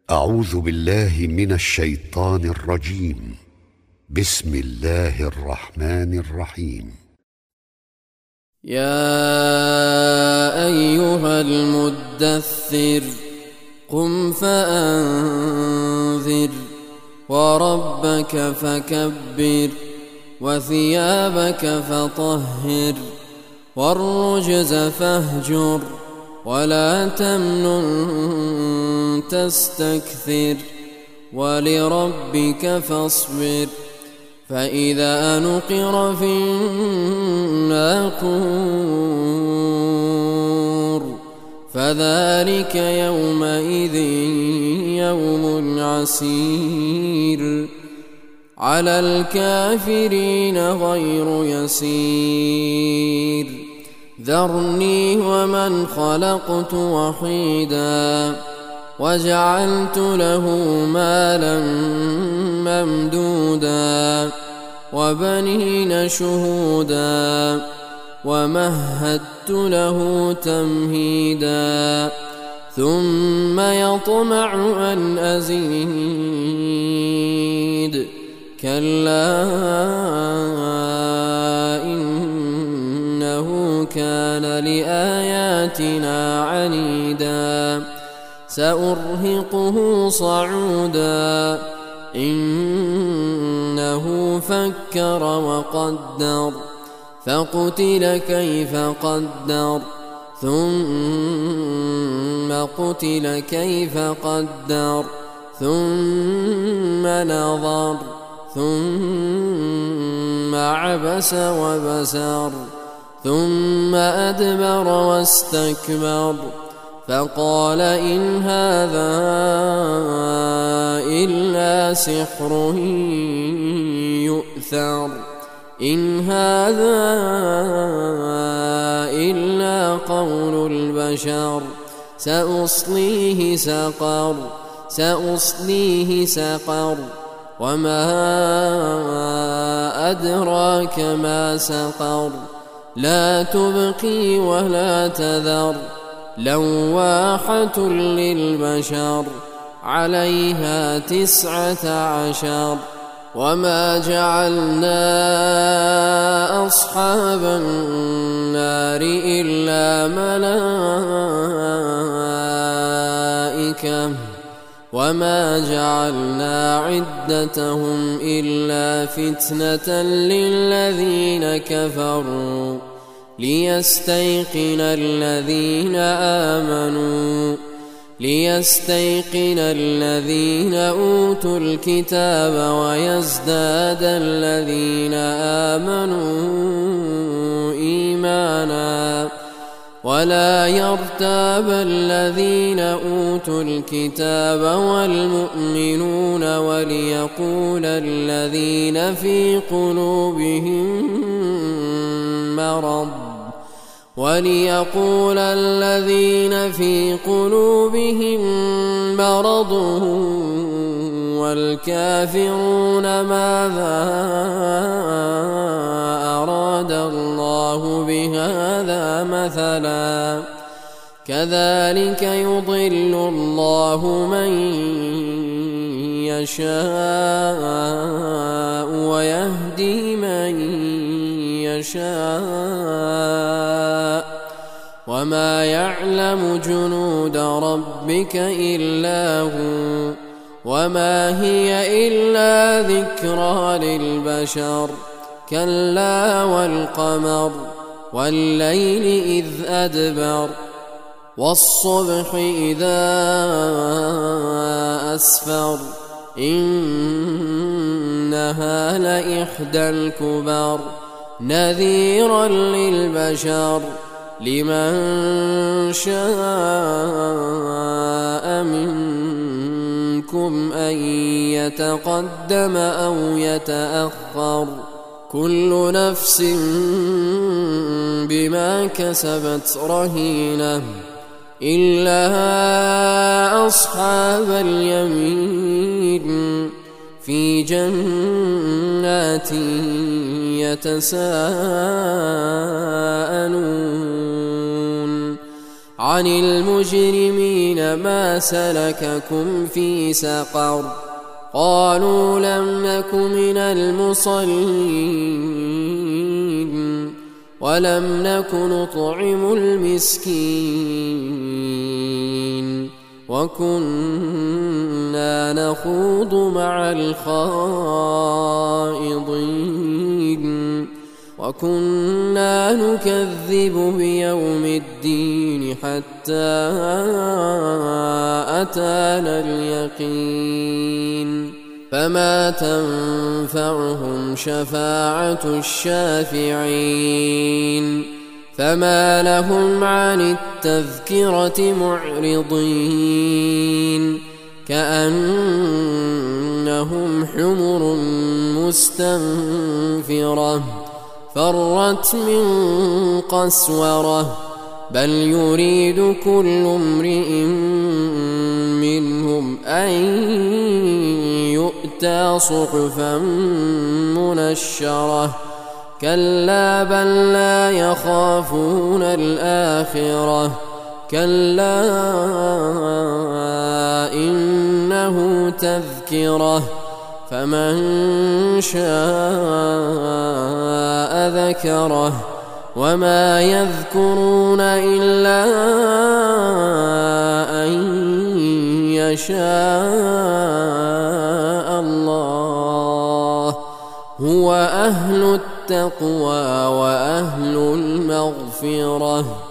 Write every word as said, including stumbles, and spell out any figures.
أعوذ بالله من الشيطان الرجيم. بسم الله الرحمن الرحيم. يا أيها المدثر قم فأنذر وربك فكبر وثيابك فطهر والرجز فاهجر ولا تمنن تستكثر ولربك فاصبر فإذا نقر في الناقور فذلك يومئذ يوم عسير على الكافرين غير يسير ذرني ومن خلقت وحيدا وجعلت له مالا ممدودا وبنين شهودا ومهدت له تمهيدا ثم يطمع أن أزيد كلا إنه كان لآياتنا عنيدا سأرهقه صعودا إنه فكر وقدر فقتل كيف قدر ثم قتل كيف قدر ثم نظر ثم عبس وبسر ثم أدبر واستكبر فقال إن هذا إلا سحر يؤثر إن هذا إلا قول البشر سأصليه سقر سأصليه سقر وما أدراك ما سقر لا تبقي ولا تذر لواحة للبشر عليها تسعة عشر وما جعلنا أصحاب النار إلا ملائكة وما جعلنا عدتهم إلا فتنة للذين كفروا ليستيقن الذين آمنوا ليستيقن الذين أوتوا الكتاب ويزداد الذين آمنوا إيمانا ولا يرتاب الذين أوتوا الكتاب والمؤمنون وليقول الذين في قلوبهم مرض وليقول الذين في قلوبهم مرض والكافرون ماذا أراد الله بهذا مثلا كذلك يضل الله من يشاء ويهدي من يشاء وما يعلم جنود ربك إلا هو وما هي إلا ذكرى للبشر كلا والقمر والليل إذ أدبر والصبح إذا أسفر إنها لإحدى الكبر نذيرا للبشر لمن شاء منكم أن يتقدم أو يتأخر كل نفس بما كسبت رهينة إلا أصحاب اليمين في جنات يتساءلون عن المجرمين ما سلككم في سقر قالوا لم نك من المصلين ولم نك نطعم المسكين وكنا نخوض مع الخائضين وكنا نكذب بيوم الدين حتى أتانا اليقين فما تنفعهم شفاعة الشافعين فما لهم عن التذكرة معرضين كأنهم حمر مستنفرة فرت من قسورة بل يريد كل امرئ منهم أن يؤتى صحفا منشرة كلا بل لا يخافون الآخرة كلا إنه تذكرة فمن شاء ذكره وما يذكرون إلا أن يشاء الله هو أهل التقوى وأهل المغفرة.